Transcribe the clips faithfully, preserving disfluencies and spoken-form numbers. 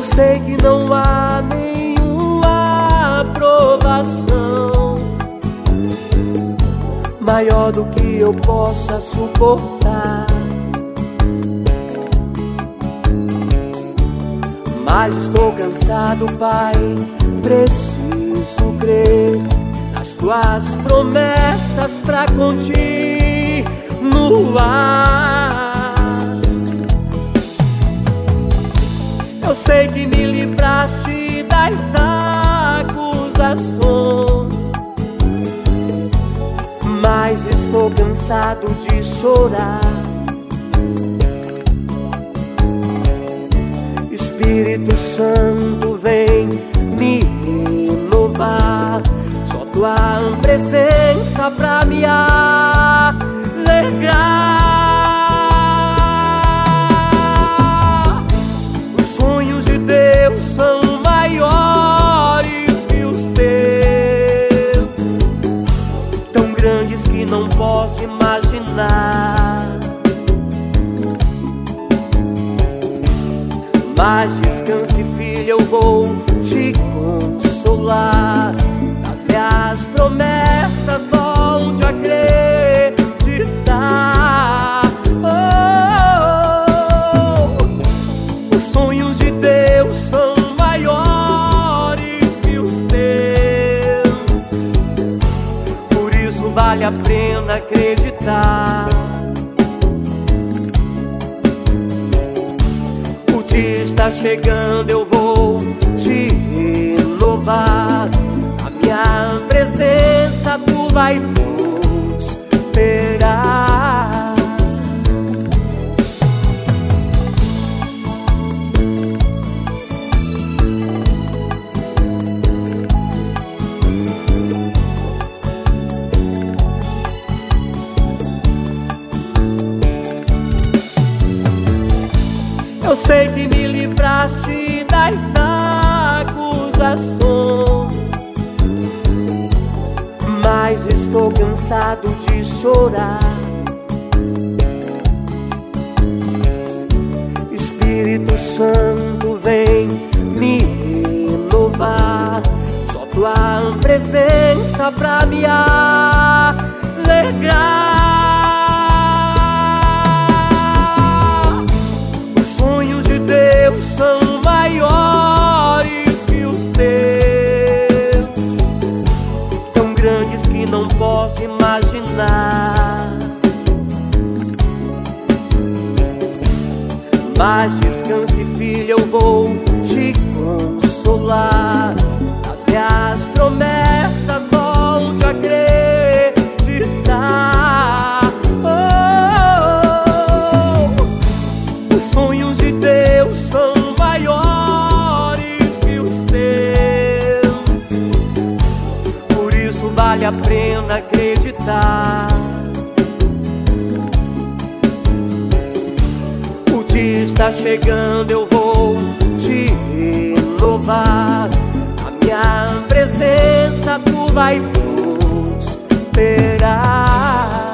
Eu sei que não há nenhuma aprovação maior do que eu possa suportar, mas estou cansado, Pai, preciso crer nas tuas promessas pra continuar. Eu sei que me livraste das acusações, mas estou cansado de chorar. Espírito Santo, vem me renovar. Só tua presença pra me alegrar. Os sonhos de Deus são maiores que os teus, tão grandes que não posso imaginar. Mas descanse, filho, eu vou te consolar. Nas minhas promessas volte a acreditar. Oh, os sonhos de Deus são maiores que os teus, por isso vale a pena acreditar. Está chegando, eu vou te renovar. A minha presença tu vai prosperar. Eu sei que me livraste das acusações, mas estou cansado de chorar. Espírito Santo, vem me renovar. Só tua presença pra me alegrar. São maiores que os teus, tão grandes que não posso imaginar. Mas descanse, filho, eu vou te consolar. As minhas promessas volte a acreditar. Oh, os sonhos de Deus são maiores que os teus, por isso vale a pena acreditar. O dia está chegando, eu vou te renovar. A minha presença tu vai prosperar.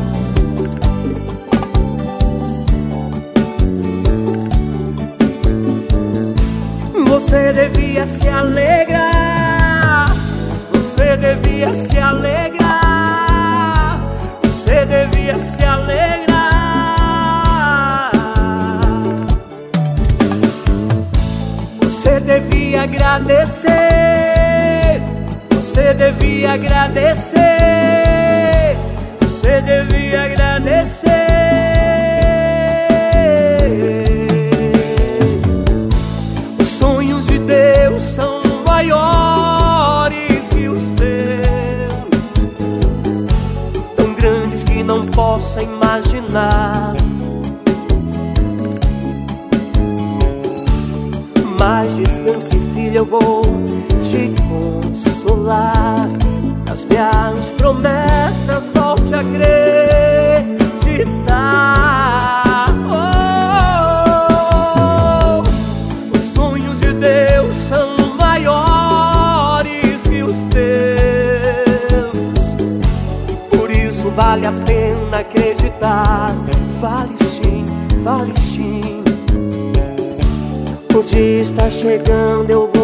Você devia se alegrar, você devia se alegrar, você devia se alegrar. Você devia agradecer, você devia agradecer, você devia agradecer. Deus são maiores que os teus, tão grandes que não possa imaginar. Mas descanse, filho, eu vou te consolar. Nas minhas promessas volte a acreditar. Vale a pena acreditar. Vale sim, vale sim. O dia está chegando, eu vou